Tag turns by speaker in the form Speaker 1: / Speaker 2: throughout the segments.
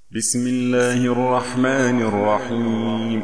Speaker 1: بسم الله الرحمن الرحيم.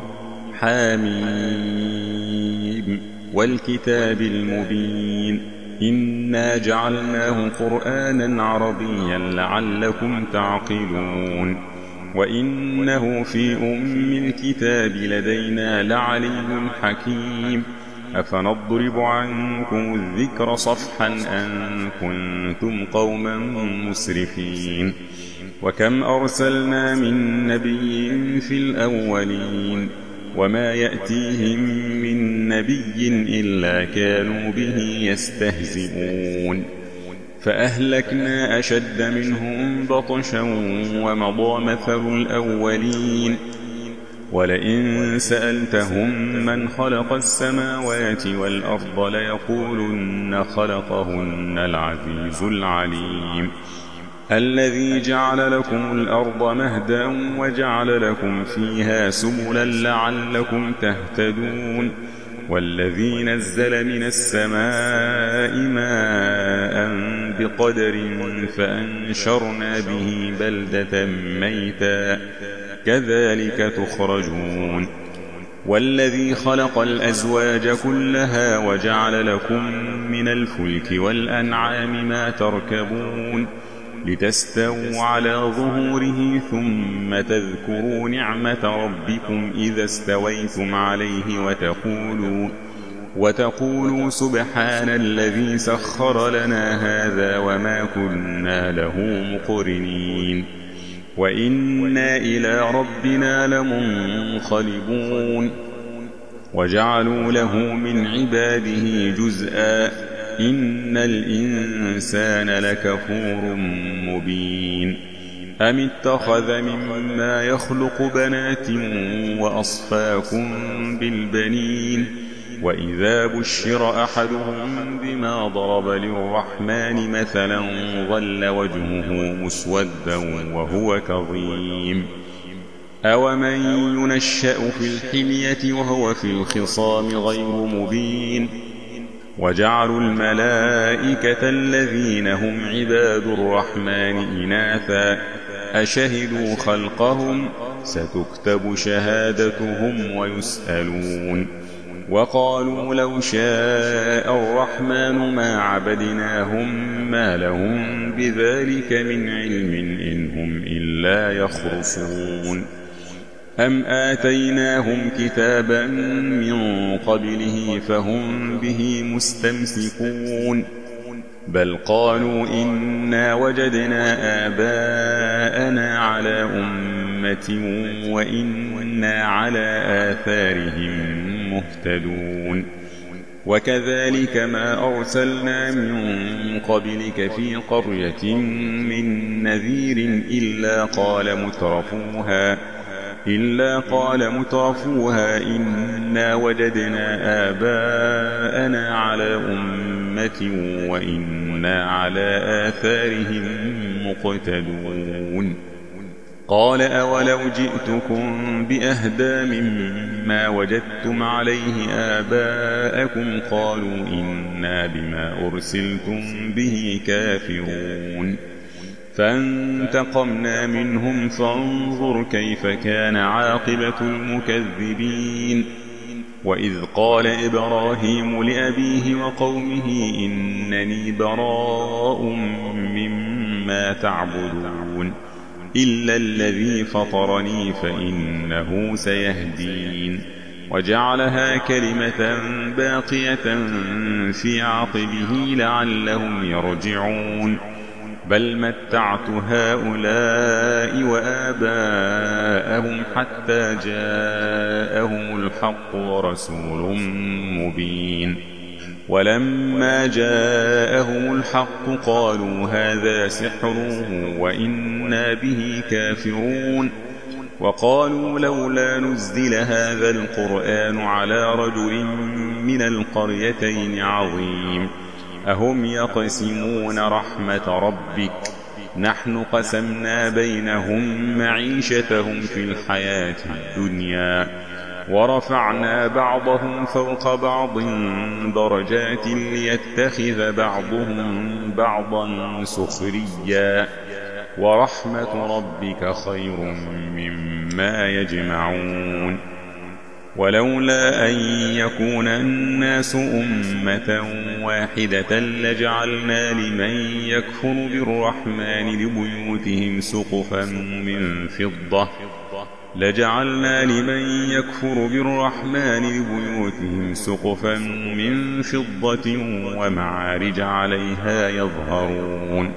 Speaker 1: حميم والكتاب المبين. إنا جعلناه قرآنا عربيا لعلكم تعقلون. وإنه في الكتاب لدينا لعلي حكيم. أفنضرب عنكم الذكر صفحا أن كنتم قوما مسرفين. وكم أرسلنا من نبي في الأولين وما يأتيهم من نبي إلا كانوا به يستهزئون. فأهلكنا أشد منهم بطشا ومضى مثل الأولين. ولئن سألتهم من خلق السماوات والأرض ليقولن خلقهن العزيز العليم. الذي جعل لكم الأرض مهدا وجعل لكم فيها سبلا لعلكم تهتدون. والذي نزل من السماء ماء بقدر فأنشرنا به بلدة ميتا كذلك تخرجون. والذي خلق الأزواج كلها وجعل لكم من الفلك والأنعام ما تركبون لتستووا على ظهوره ثم تذكروا نعمة ربكم إذا استويتم عليه وتقولوا سبحان الذي سخر لنا هذا وما كنا له مقرنين وإنا إلى ربنا لمنقلبون. وجعلوا له من عباده جزءا إن الإنسان لكفور مبين. أم اتخذ مما يخلق بنات وأصفاكم بالبنين وإذا بشر أحدهم بما ضرب للرحمن مثلا ظل وجهه مسودا وهو كظيم. أومن ينشأ في الحلية وهو في الخصام غير مبين. وجعلوا الملائكة الذين هم عباد الرحمن إناثا أشهدوا خلقهم ستكتب شهادتهم ويسألون. وقالوا لو شاء الرحمن ما عبدناهم ما لهم بذلك من علم إن هم إلا يخرصون. أم آتيناهم كتابا من قبله فهم به مستمسكون. بل قالوا إنا وجدنا آباءنا على أمة وإنا على آثارهم مهتدون. وكذلك ما أرسلنا من قبلك في قرية من نذير إلا قال مترفوها إنا وجدنا آباءنا على أمة وإنا على آثارهم مقتدون. قال أولو جئتكم بأهدى مما وجدتم عليه آباءكم قالوا إنا بما أرسلتم به كافرون. فانتقمنا منهم فانظر كيف كان عاقبة المكذبين. وإذ قال إبراهيم لأبيه وقومه إنني براء مما تعبدون إلا الذي فطرني فإنه سيهدين. وجعلها كلمة باقية في عقبه لعلهم يرجعون. بل متعت هؤلاء وآباءهم حتى جاءهم الحق ورسول مبين. ولما جاءهم الحق قالوا هذا سحر وإنا به كافرون. وقالوا لولا نزل هذا القرآن على رجل من القريتين عظيم. أهم يقسمون رحمة ربك نحن قسمنا بينهم معيشتهم في الحياة الدنيا ورفعنا بعضهم فوق بعض درجات ليتخذ بعضهم بعضا سخريا ورحمة ربك خير مما يجمعون. ولولا أن يكون الناس أمة واحدة لجعلنا لمن يكفر بالرحمن لبيوتهم سقفا من فضة ومعارج عليها يظهرون،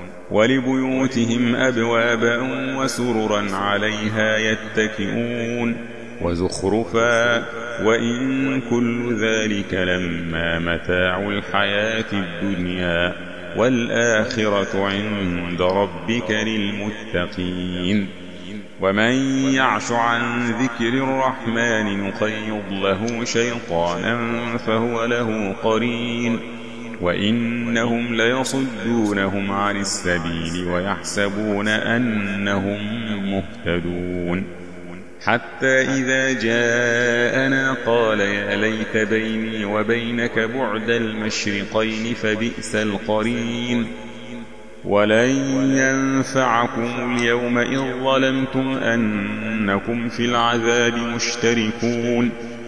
Speaker 1: ولبيوتهم أبوابا وسررا عليها يتكئون وزخرفا، وإن كل ذلك لما متاع الحياة الدنيا، والآخرة عند ربك للمتقين. ومن يعش عن ذكر الرحمن نقيض له شيطانا فهو له قرين، وإنهم ليصدونهم عن السبيل ويحسبون أنهم مهتدون. حتى إذا جاءنا قال يا ليت بيني وبينك بعد المشرقين فبئس القرين. ولن ينفعكم اليوم إذ ظلمتم أنكم في العذاب مشتركون.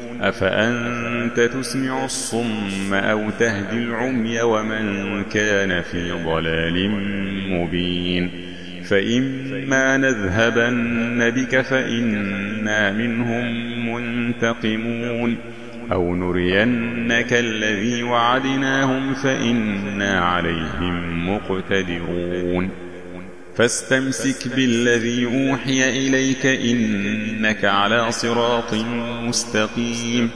Speaker 1: أفأنت تسمع الصم أو تهدي العمي ومن كان في ضلال مبين. فإما نذهبن بك فإنا منهم منتقمون، أو نرينك الذي وعدناهم فإنا عليهم مقتدرون. فاستمسك بالذي أوحي إليك إنك على صراط مستقيم،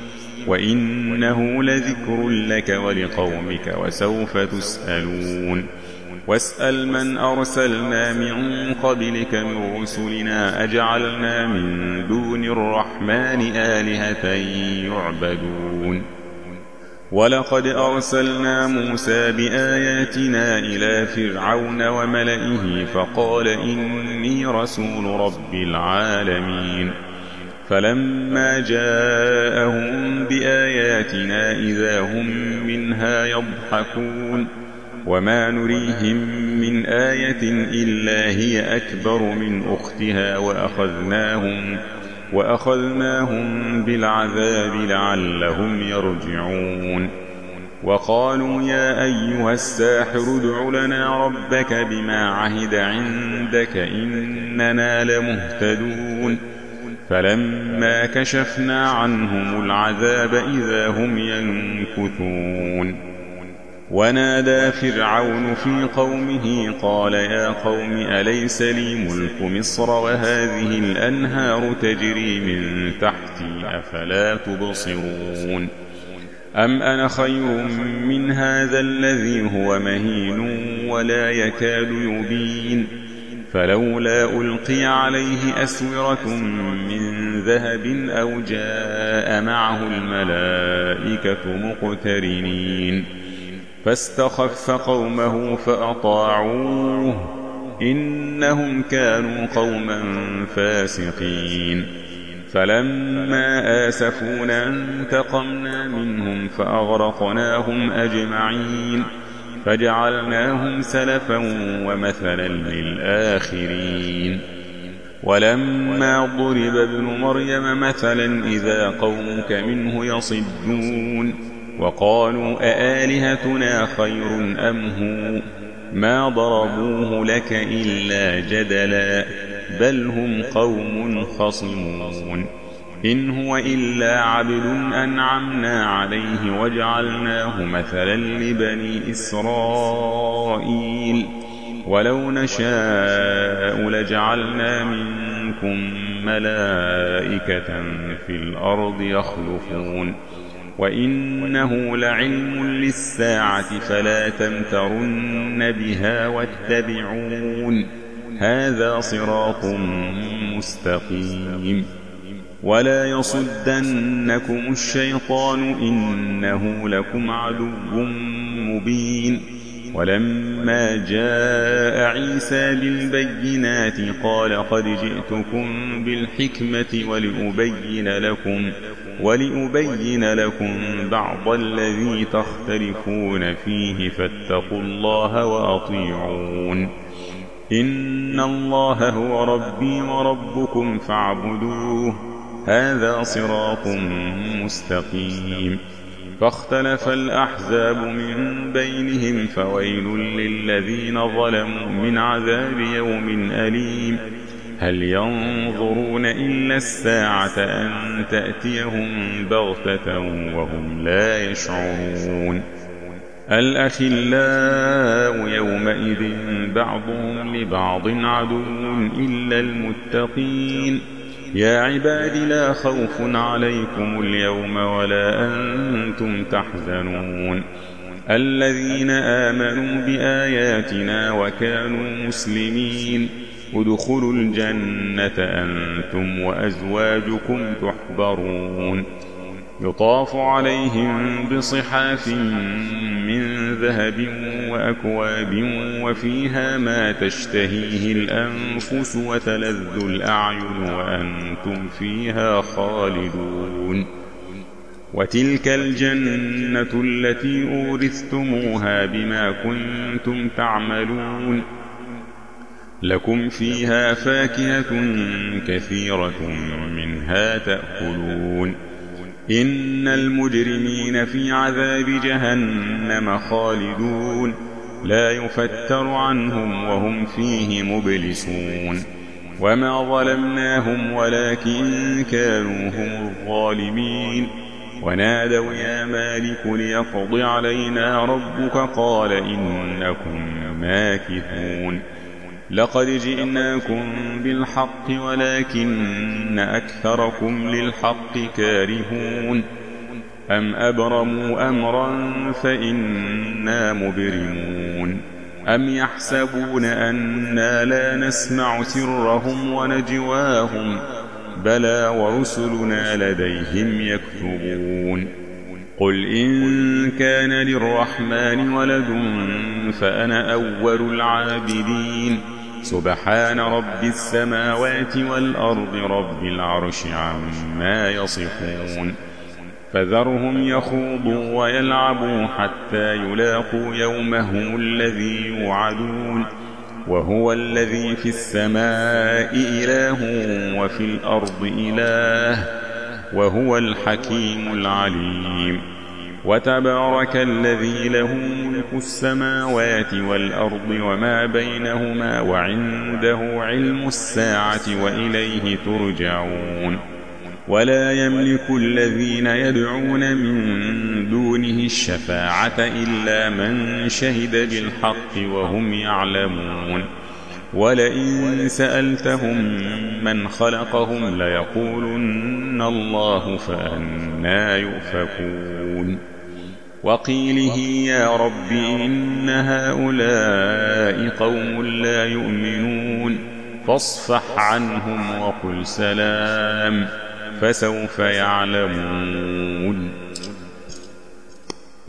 Speaker 1: وإنه لذكر لك ولقومك وسوف تسألون. واسأل من أرسلنا من قبلك من رسلنا أجعلنا من دون الرحمن آلهة يعبدون. ولقد أرسلنا موسى بآياتنا إلى فرعون وملئه فقال إني رسول رب العالمين. فلما جاءهم بآياتنا إذا هم منها يضحكون. وما نريهم من آية إلا هي أكبر من أختها وأخذناهم بالعذاب لعلهم يرجعون. وقالوا يا أيها الساحر ادع لنا ربك بما عهد عندك إننا لمهتدون. فلما كشفنا عنهم العذاب إذا هم ينكثون. ونادى فرعون في قومه قال يا قوم أليس لي ملك مصر وهذه الأنهار تجري من تحتي أفلا تبصرون. أم أنا خير من هذا الذي هو مهين ولا يكاد يبين. فلولا ألقي عليه أسورة من ذهب أو جاء معه الملائكة مقترنين. فاستخف قومه فأطاعوه إنهم كانوا قوما فاسقين. فلما آسفونا انتقمنا منهم فأغرقناهم أجمعين فجعلناهم سلفا ومثلا للآخرين. ولما ضرب ابن مريم مثلا إذا قومك منه يصدون وقالوا أآلهتنا خير أم هو ما ضربوه لك إلا جدلا بل هم قوم خصمون. إن هو إلا عبد أنعمنا عليه وجعلناه مثلا لبني إسرائيل. ولو نشاء لجعلنا منكم ملائكة في الأرض يخلفون. وإنه لعلم للساعة فلا تمترن بها واتبعون هذا صراط مستقيم. ولا يصدنكم الشيطان إنه لكم عدو مبين. ولما جاء عيسى بالبينات قال قد جئتكم بالحكمة ولأبين لكم بعض الذي تختلفون فيه فاتقوا الله وأطيعون. إن الله هو ربي وربكم فاعبدوه هذا صراط مستقيم. فاختلف الأحزاب من بينهم فويل للذين ظلموا من عذاب يوم أليم. هل ينظرون إلا الساعة أن تأتيهم بغتة وهم لا يشعرون. الأخلاء يومئذ بعضهم لبعض عدو إلا المتقين. يا عباد لا خوف عليكم اليوم ولا أنتم تحزنون الذين آمنوا بآياتنا وكانوا مسلمين ادخلوا الجنة أنتم وأزواجكم تحبرون يطاف عليهم بصحاف من ذهب وأكواب وفيها ما تشتهيه الأنفس وتلذ الأعين وأنتم فيها خالدون. وتلك الجنة التي أورثتموها بما كنتم تعملون لكم فيها فاكهة كثيرة منها تأكلون. إن المجرمين في عذاب جهنم خالدون لا يفتر عنهم وهم فيه مبلسون. وما ظلمناهم ولكن كانوا هم الظالمين. ونادوا يا مالك ليقض علينا ربك قال إنكم ماكثون. لقد جئناكم بالحق ولكن أكثركم للحق كارهون. أم أبرموا أمرا فإنا مبرمون. أم يحسبون أنا لا نسمع سرهم ونجواهم بلى ورسلنا لديهم يكتبون. قل إن كان للرحمن ولد فأنا أول العابدين. سبحان رب السماوات والأرض رب العرش عما يصفون. فذرهم يخوضوا ويلعبوا حتى يلاقوا يومهم الذي يوعدون. وهو الذي في السماء إله وفي الأرض إله وهو الحكيم العليم. وتبارك الذي له ملك السماوات والأرض وما بينهما وعنده علم الساعة وإليه ترجعون. ولا يملك الذين يدعون من دونه الشفاعة إلا من شهد بالحق وهم يعلمون. ولئن سألتهم من خلقهم ليقولن الله فأنى يؤفكون. وقيله يا رب إن هؤلاء قوم لا يؤمنون فاصفح عنهم وقل سلام فسوف يعلمون.